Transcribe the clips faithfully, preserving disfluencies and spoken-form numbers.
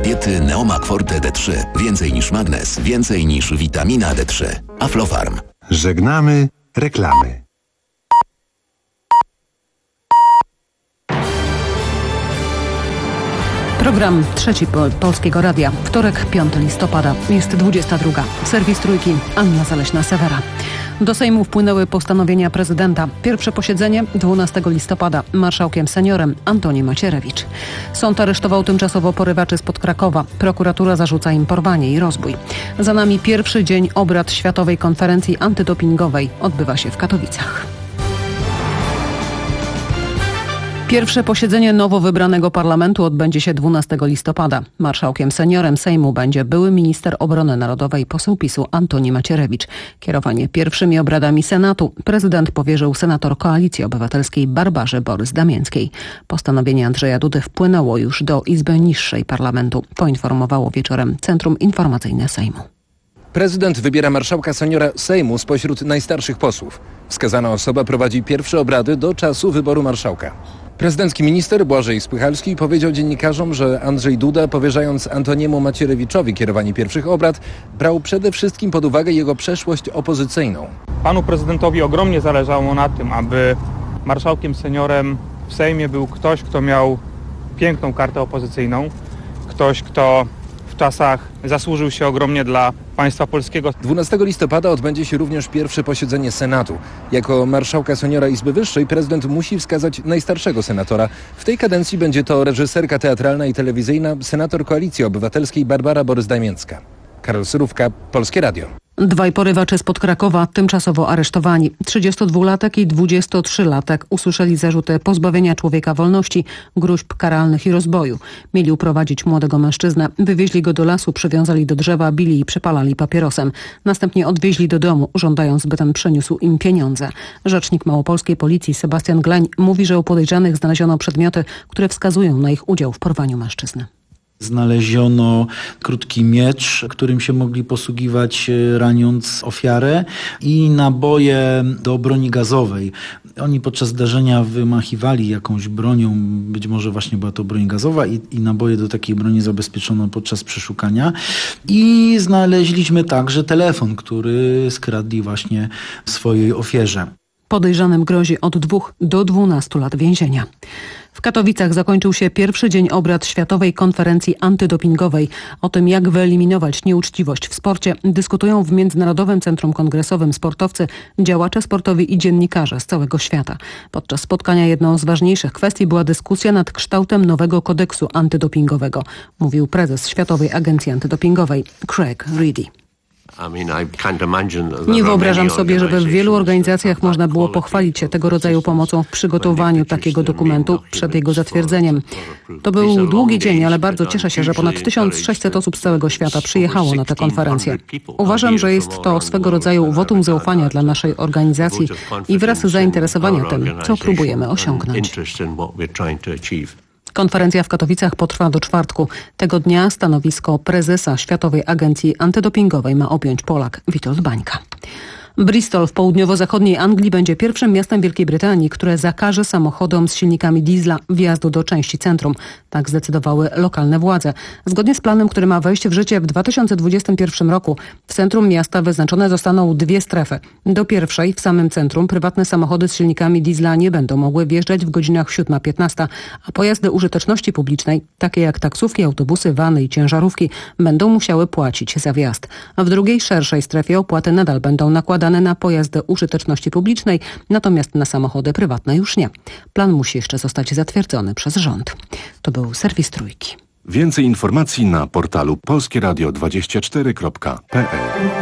diety Neomak Forte D trzy. Więcej niż magnez, więcej niż witamina D trzy. Aflofarm. Żegnamy reklamy. Program Trzeci Polskiego Radia. Wtorek, piątego listopada. Jest dwudziesta druga. Serwis Trójki. Anna Zaleśna-Sewera. Do Sejmu wpłynęły postanowienia prezydenta. Pierwsze posiedzenie dwunastego listopada. Marszałkiem seniorem Antoni Macierewicz. Sąd aresztował tymczasowo porywaczy spod Krakowa. Prokuratura zarzuca im porwanie i rozbój. Za nami pierwszy dzień obrad Światowej Konferencji Antydopingowej. Odbywa się w Katowicach. Pierwsze posiedzenie nowo wybranego parlamentu odbędzie się dwunastego listopada. Marszałkiem seniorem Sejmu będzie były minister obrony narodowej, poseł PiSu Antoni Macierewicz. Kierowanie pierwszymi obradami Senatu prezydent powierzył senator Koalicji Obywatelskiej Barbarze Borys-Damięckiej. Postanowienie Andrzeja Dudy wpłynęło już do Izby Niższej Parlamentu, poinformowało wieczorem Centrum Informacyjne Sejmu. Prezydent wybiera marszałka seniora Sejmu spośród najstarszych posłów. Wskazana osoba prowadzi pierwsze obrady do czasu wyboru marszałka. Prezydencki minister Błażej Spychalski powiedział dziennikarzom, że Andrzej Duda, powierzając Antoniemu Macierewiczowi kierowanie pierwszych obrad, brał przede wszystkim pod uwagę jego przeszłość opozycyjną. Panu prezydentowi ogromnie zależało na tym, aby marszałkiem seniorem w Sejmie był ktoś, kto miał piękną kartę opozycyjną, ktoś, kto w czasach zasłużył się ogromnie dla państwa polskiego. dwunastego listopada odbędzie się również pierwsze posiedzenie Senatu. Jako marszałka seniora Izby Wyższej prezydent musi wskazać najstarszego senatora. W tej kadencji będzie to reżyserka teatralna i telewizyjna, senator Koalicji Obywatelskiej Barbara Borys-Damięcka. Karol Surówka, Polskie Radio. Dwaj porywacze spod Krakowa tymczasowo aresztowani. trzydziestodwulatek i dwudziestotrzylatek usłyszeli zarzuty pozbawienia człowieka wolności, gróźb karalnych i rozboju. Mieli uprowadzić młodego mężczyznę, wywieźli go do lasu, przywiązali do drzewa, bili i przypalali papierosem. Następnie odwieźli do domu, żądając, by ten przyniósł im pieniądze. Rzecznik małopolskiej policji Sebastian Gleń mówi, że u podejrzanych znaleziono przedmioty, które wskazują na ich udział w porwaniu mężczyzny. Znaleziono krótki miecz, którym się mogli posługiwać raniąc ofiarę, i naboje do broni gazowej. Oni podczas zdarzenia wymachiwali jakąś bronią, być może właśnie była to broń gazowa, i, i naboje do takiej broni zabezpieczono podczas przeszukania. I znaleźliśmy także telefon, który skradli właśnie swojej ofierze. Podejrzanym grozi od dwóch do dwunastu lat więzienia. W Katowicach zakończył się pierwszy dzień obrad Światowej Konferencji Antydopingowej. O tym, jak wyeliminować nieuczciwość w sporcie, dyskutują w Międzynarodowym Centrum Kongresowym sportowcy, działacze sportowi i dziennikarze z całego świata. Podczas spotkania jedną z ważniejszych kwestii była dyskusja nad kształtem nowego kodeksu antydopingowego, mówił prezes Światowej Agencji Antydopingowej Craig Reedy. Nie wyobrażam sobie, żeby w wielu organizacjach można było pochwalić się tego rodzaju pomocą w przygotowaniu takiego dokumentu przed jego zatwierdzeniem. To był długi dzień, ale bardzo cieszę się, że ponad tysiąc sześćset osób z całego świata przyjechało na tę konferencję. Uważam, że jest to swego rodzaju wotum zaufania dla naszej organizacji i wyraz zainteresowania tym, co próbujemy osiągnąć. Konferencja w Katowicach potrwa do czwartku. Tego dnia stanowisko prezesa Światowej Agencji Antydopingowej ma objąć Polak Witold Bańka. Bristol w południowo-zachodniej Anglii będzie pierwszym miastem Wielkiej Brytanii, które zakaże samochodom z silnikami diesla wjazdu do części centrum. Tak zdecydowały lokalne władze. Zgodnie z planem, który ma wejść w życie w dwa tysiące dwudziestym pierwszym roku, w centrum miasta wyznaczone zostaną dwie strefy. Do pierwszej, w samym centrum, prywatne samochody z silnikami diesla nie będą mogły wjeżdżać w godzinach siódma piętnaście, a pojazdy użyteczności publicznej, takie jak taksówki, autobusy, wany i ciężarówki, będą musiały płacić za wjazd. A w drugiej, szerszej strefie opłaty nadal będą nakładane na pojazdy użyteczności publicznej, natomiast na samochody prywatne już nie. Plan musi jeszcze zostać zatwierdzony przez rząd. To był serwis Trójki. Więcej informacji na portalu polskie radio dwadzieścia cztery kropka p l.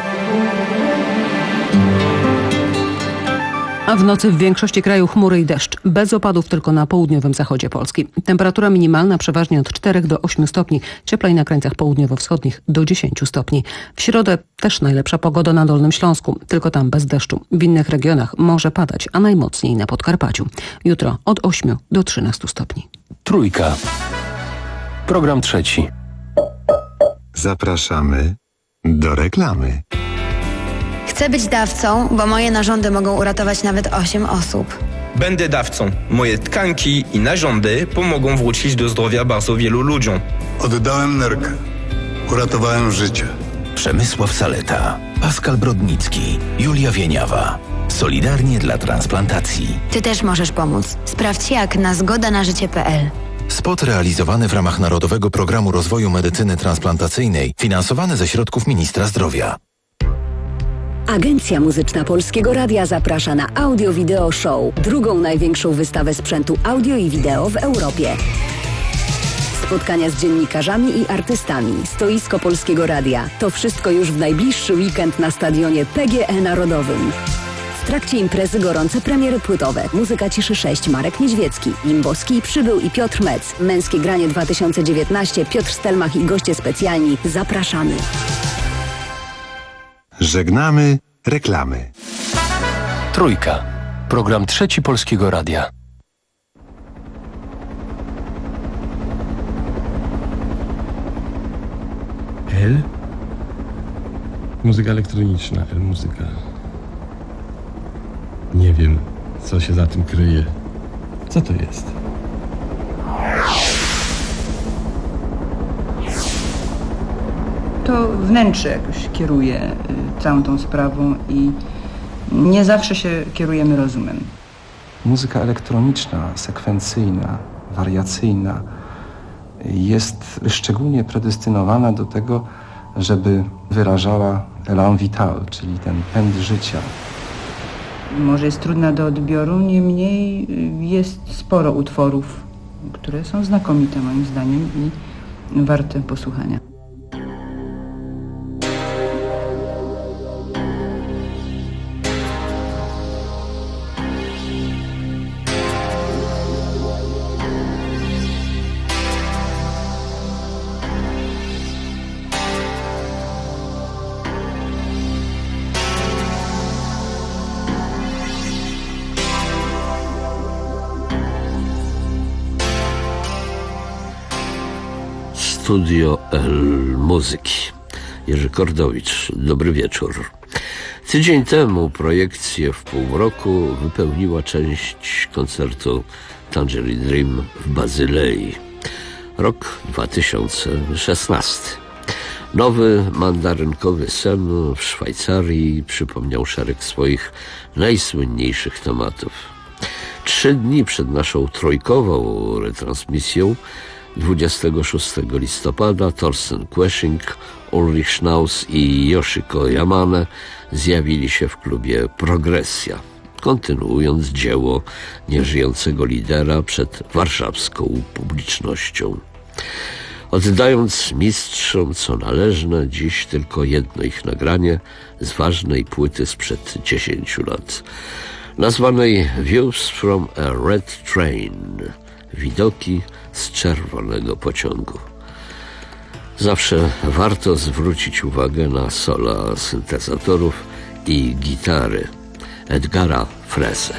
A w nocy w większości kraju chmury i deszcz. Bez opadów tylko na południowym zachodzie Polski. Temperatura minimalna przeważnie od czterech do ośmiu stopni. Cieplej na krańcach południowo-wschodnich do dziesięciu stopni. W środę też najlepsza pogoda na Dolnym Śląsku. Tylko tam bez deszczu. W innych regionach może padać, a najmocniej na Podkarpaciu. Jutro od ośmiu do trzynastu stopni. Trójka. Program trzeci. Zapraszamy do reklamy. Chcę być dawcą, bo moje narządy mogą uratować nawet osiem osób. Będę dawcą. Moje tkanki i narządy pomogą wrócić do zdrowia bardzo wielu ludziom. Oddałem nerkę. Uratowałem życie. Przemysław Saleta, Pascal Brodnicki, Julia Wieniawa. Solidarnie dla transplantacji. Ty też możesz pomóc. Sprawdź jak na zgoda na życie kropka p l. Spot realizowany w ramach Narodowego Programu Rozwoju Medycyny Transplantacyjnej, finansowany ze środków Ministra Zdrowia. Agencja Muzyczna Polskiego Radia zaprasza na Audio Video Show, drugą największą wystawę sprzętu audio i wideo w Europie. Spotkania z dziennikarzami i artystami, stoisko Polskiego Radia. To wszystko już w najbliższy weekend na stadionie P G E Narodowym. W trakcie imprezy gorące premiery płytowe. Muzyka Ciszy sześć, Marek Niedźwiecki, Limbowski, Przybył i Piotr Mec. Męskie granie dwa tysiące dziewiętnaście, Piotr Stelmach i goście specjalni. Zapraszamy. Żegnamy reklamy. Trójka. Program Trzeci Polskiego Radia. L? Muzyka elektroniczna, L muzyka. Nie wiem, co się za tym kryje. Co to jest? To wnętrze jakoś kieruje y, całą tą sprawą i nie zawsze się kierujemy rozumem. Muzyka elektroniczna, sekwencyjna, wariacyjna jest szczególnie predestynowana do tego, żeby wyrażała élan vital, czyli ten pęd życia. Może jest trudna do odbioru, niemniej jest sporo utworów, które są znakomite moim zdaniem i warte posłuchania. Studio L Muzyki. Jerzy Kordowicz, dobry wieczór. Tydzień temu projekcję w półmroku wypełniła część koncertu Tangerine Dream w Bazylei. Rok dwa tysiące szesnasty. Nowy mandarynkowy sen w Szwajcarii przypomniał szereg swoich najsłynniejszych tematów. Trzy dni przed naszą trójkową retransmisją dwudziestego szóstego listopada Thorsten Quesching, Ulrich Schnauz i Yoshiko Yamane zjawili się w klubie Progresja, kontynuując dzieło nieżyjącego lidera przed warszawską publicznością. Oddając mistrzom co należne, dziś tylko jedno ich nagranie z ważnej płyty sprzed dziesięciu lat, nazwanej Views from a Red Train, widoki z czerwonego pociągu. Zawsze warto zwrócić uwagę na sola syntezatorów i gitary Edgara Frese.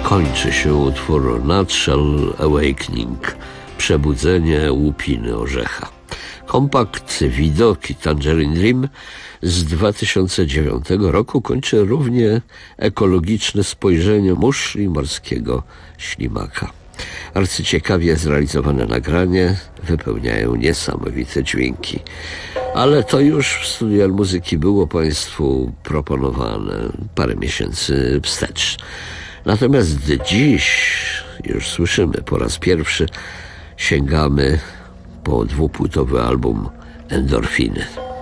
kończy się utwór Nutshell Awakening, przebudzenie łupiny orzecha. Kompakt Widoki Tangerine Dream z dwa tysiące dziewiątego roku kończy równie ekologiczne spojrzenie muszli morskiego ślimaka. Arcyciekawie zrealizowane nagranie wypełniają niesamowite dźwięki. Ale to już w studiu L-Muzyki było Państwu proponowane parę miesięcy wstecz. Natomiast dziś, już słyszymy po raz pierwszy, sięgamy po dwupłytowy album Endorfiny.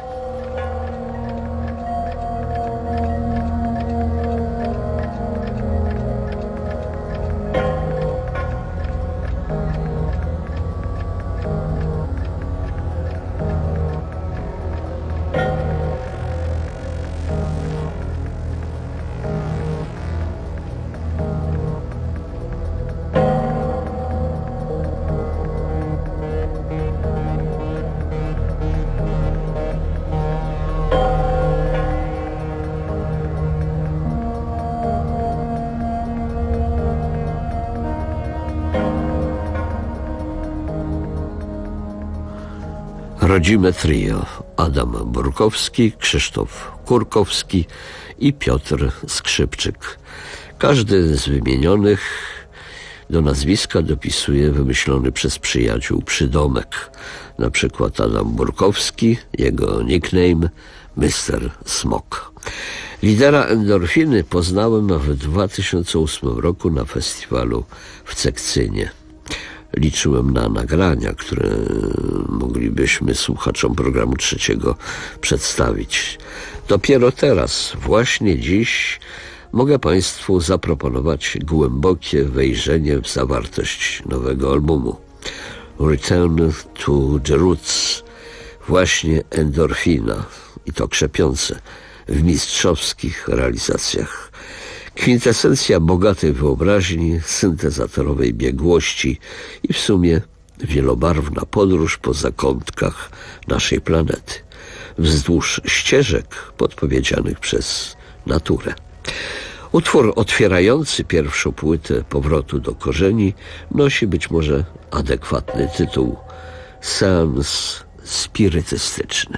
Rodzime trio: Adam Burkowski, Krzysztof Kurkowski i Piotr Skrzypczyk. Każdy z wymienionych do nazwiska dopisuje wymyślony przez przyjaciół przydomek. Na przykład Adam Burkowski, jego nickname mister Smok. Lidera Endorfiny poznałem w dwa tysiące ósmym roku na festiwalu w Cekcynie. Liczyłem na nagrania, które moglibyśmy słuchaczom programu trzeciego przedstawić. Dopiero teraz, właśnie dziś, mogę Państwu zaproponować głębokie wejrzenie w zawartość nowego albumu. Return to the Roots. Właśnie Endorfina, i to krzepiące, w mistrzowskich realizacjach. Kwintesencja bogatej wyobraźni, syntezatorowej biegłości i w sumie wielobarwna podróż po zakątkach naszej planety, wzdłuż ścieżek podpowiedzianych przez naturę. Utwór otwierający pierwszą płytę Powrotu do korzeni nosi być może adekwatny tytuł: Seans spirytystyczny.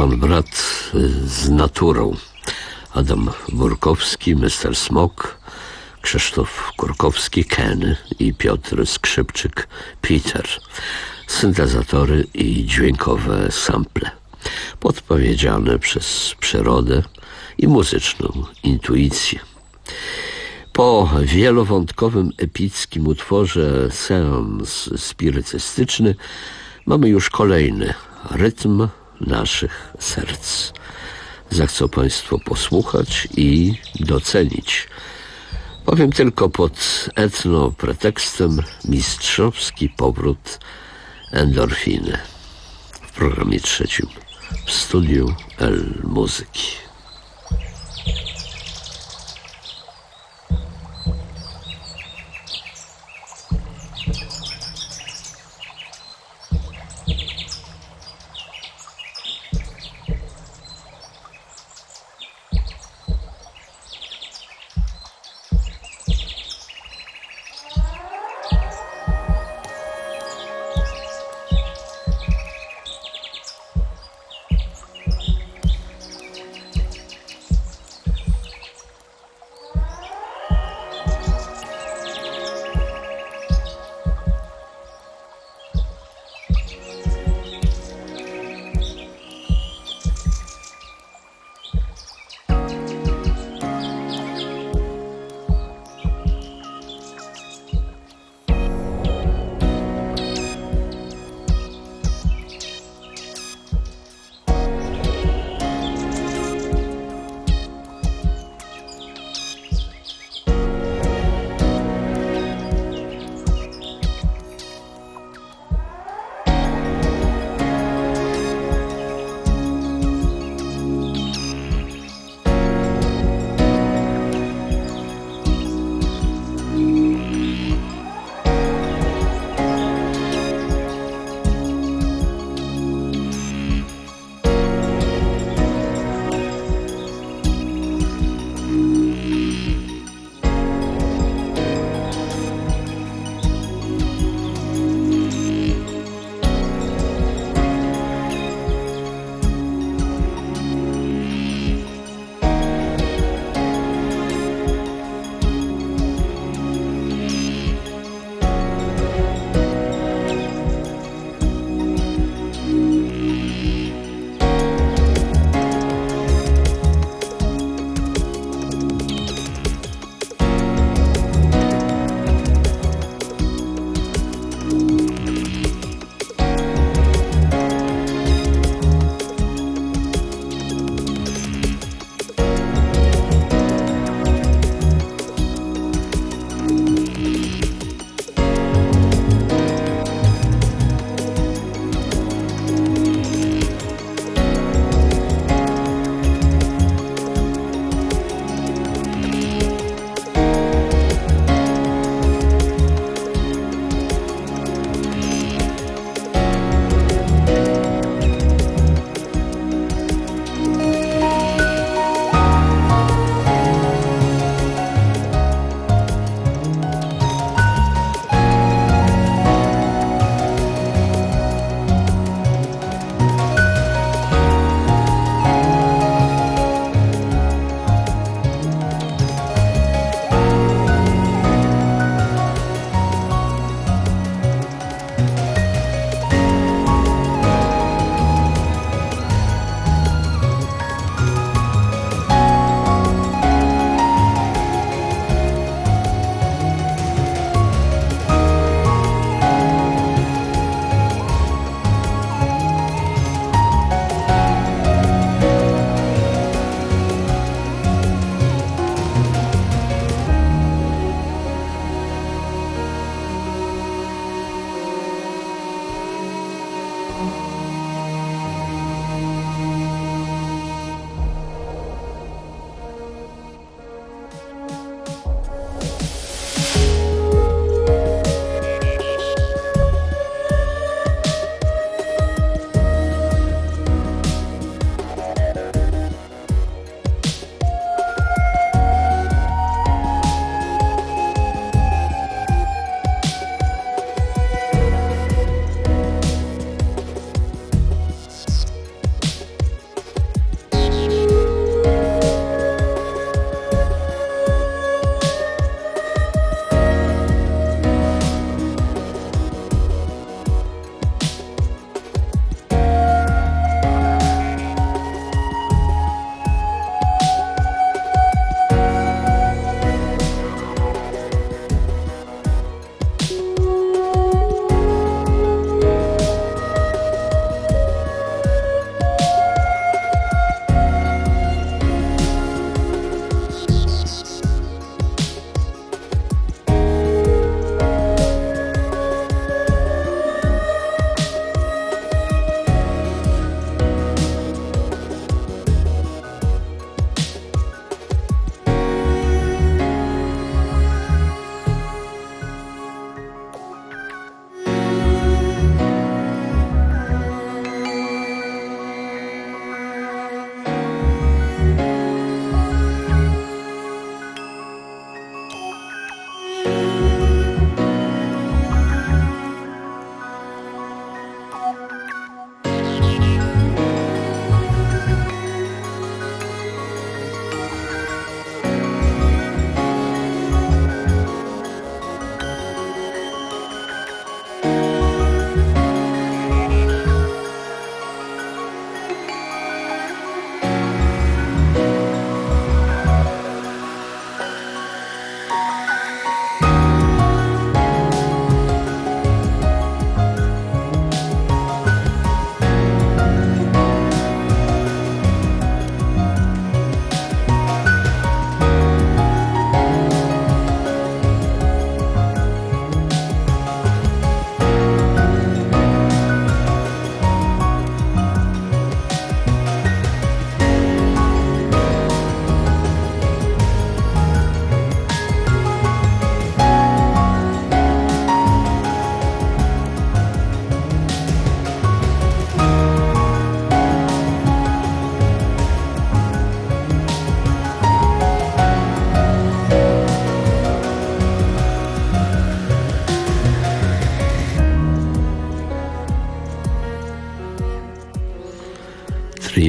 pan brat z naturą. Adam Burkowski, mister Smok, Krzysztof Kurkowski, Ken i Piotr Skrzypczyk, Peter. Syntezatory i dźwiękowe sample, podpowiedziane przez przyrodę i muzyczną intuicję. Po wielowątkowym epickim utworze seans spirytystyczny mamy już kolejny rytm naszych serc. Zechcą Państwo posłuchać i docenić. Powiem tylko pod etno pretekstem mistrzowski powrót endorfiny. W programie trzecim w studiu El Muzyki.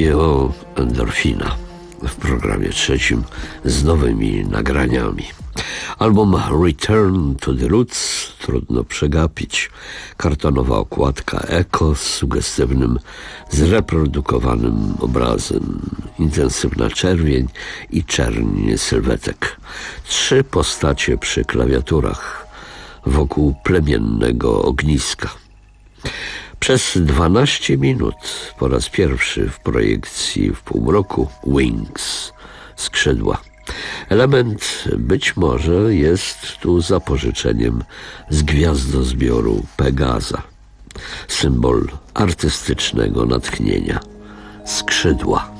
trio Endorfina w programie trzecim z nowymi nagraniami. Album Return to the Roots trudno przegapić. Kartonowa okładka eko z sugestywnym, zreprodukowanym obrazem. Intensywna czerwień i czerń sylwetek. Trzy postacie przy klawiaturach wokół plemiennego ogniska. Przez dwanaście minut po raz pierwszy w projekcji w półmroku Wings, skrzydła. Element być może jest tu zapożyczeniem z gwiazdozbioru Pegaza. Symbol artystycznego natchnienia. Skrzydła.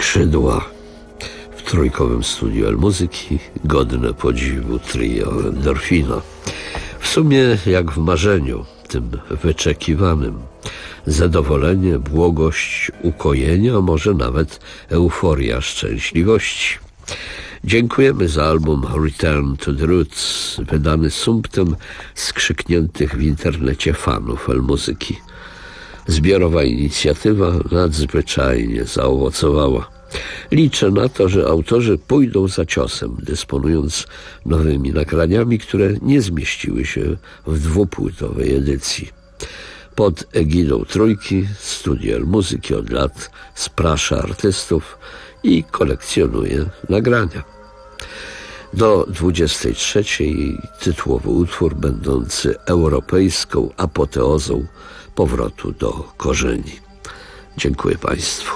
skrzydła. W trójkowym studiu L-Muzyki godne podziwu trio Endorfina. W sumie jak w marzeniu, tym wyczekiwanym. Zadowolenie, błogość, ukojenie, a może nawet euforia szczęśliwości. Dziękujemy za album Return to the Roots, wydany sumptem skrzykniętych w internecie fanów L-Muzyki. Zbiorowa inicjatywa nadzwyczajnie zaowocowała. Liczę na to, że autorzy pójdą za ciosem, dysponując nowymi nagraniami, które nie zmieściły się w dwupłytowej edycji. Pod egidą Trójki Studio L-Muzyki od lat sprasza artystów i kolekcjonuje nagrania. Do dwudziestej trzeciej tytułowy utwór będący europejską apoteozą powrotu do korzeni. Dziękuję Państwu.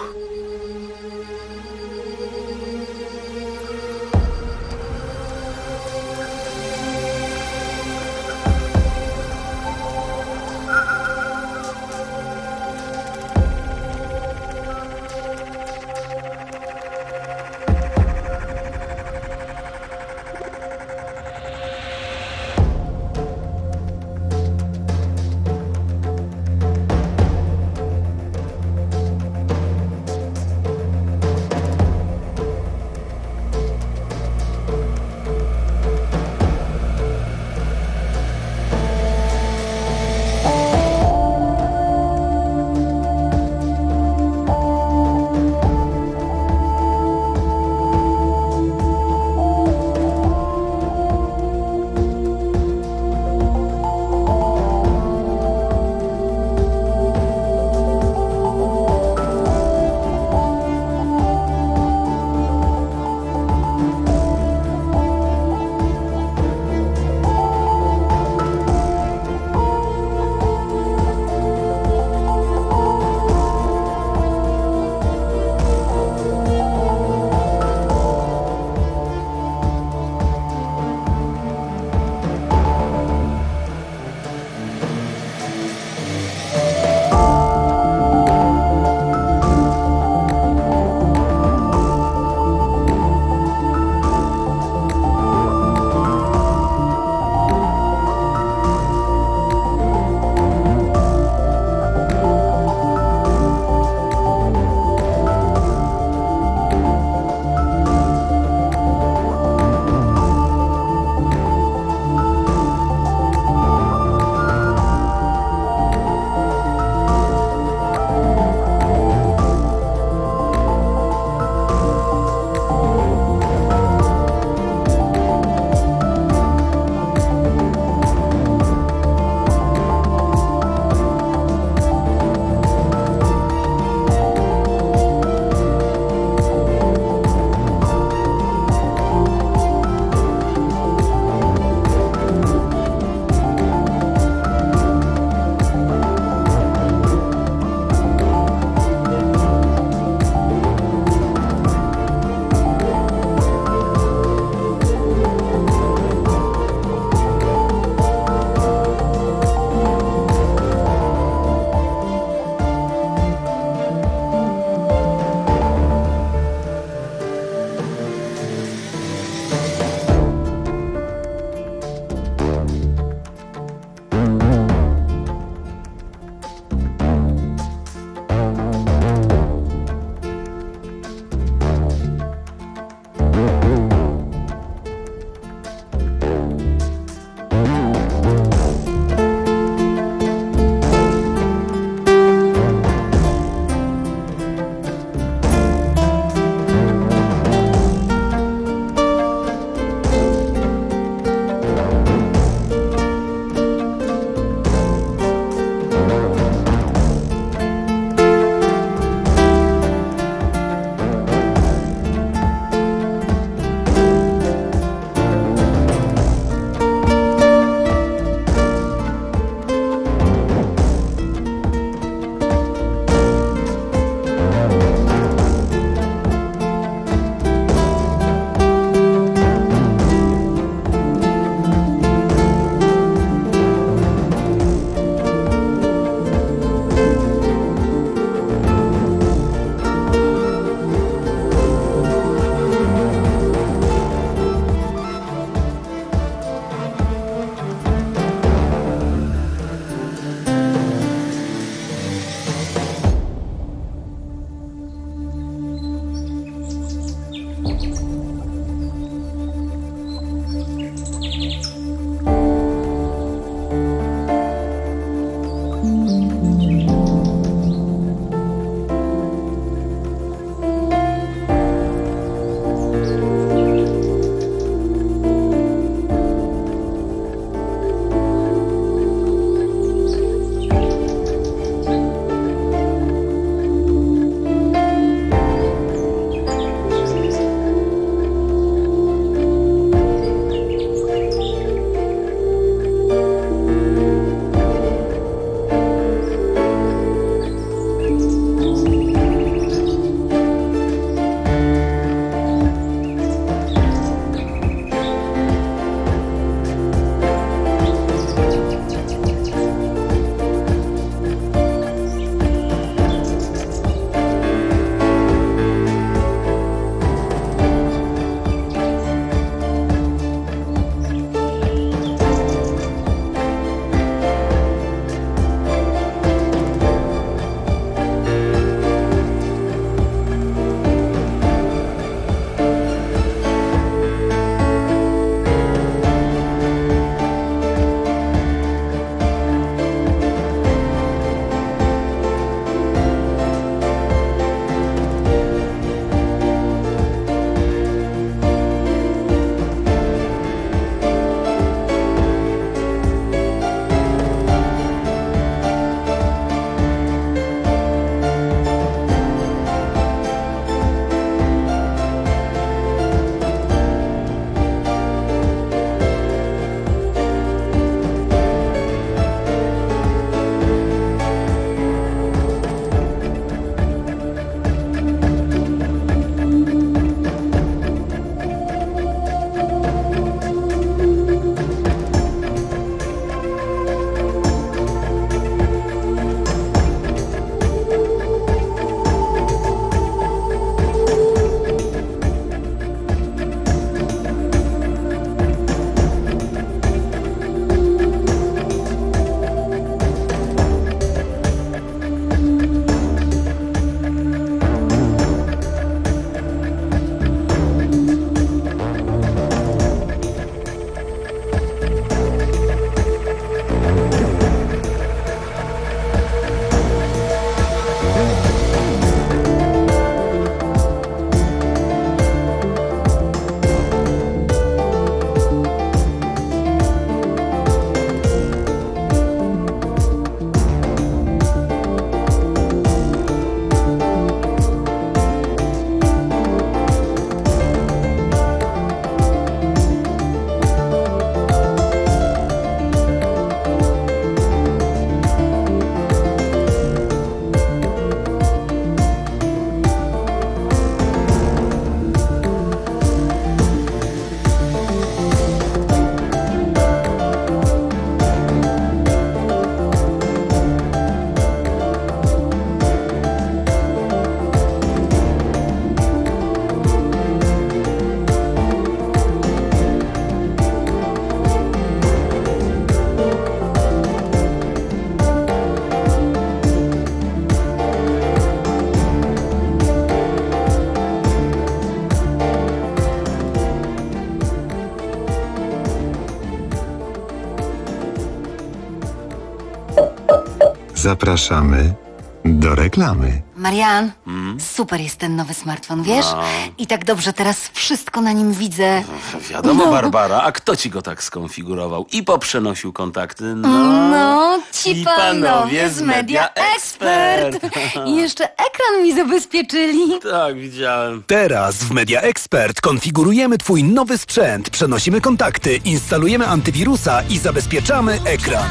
Zapraszamy do reklamy. Marian, hmm? super jest ten nowy smartfon, wiesz? No. I tak dobrze teraz wszystko na nim widzę. Wiadomo, no. Barbara, a kto ci go tak skonfigurował i poprzenosił kontakty? No, no ci panowie z Media Expert. I jeszcze ekran mi zabezpieczyli. Tak, widziałem. Teraz w Media Expert konfigurujemy twój nowy sprzęt, przenosimy kontakty, instalujemy antywirusa i zabezpieczamy ekran.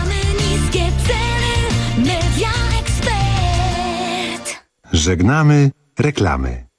Żegnamy reklamy.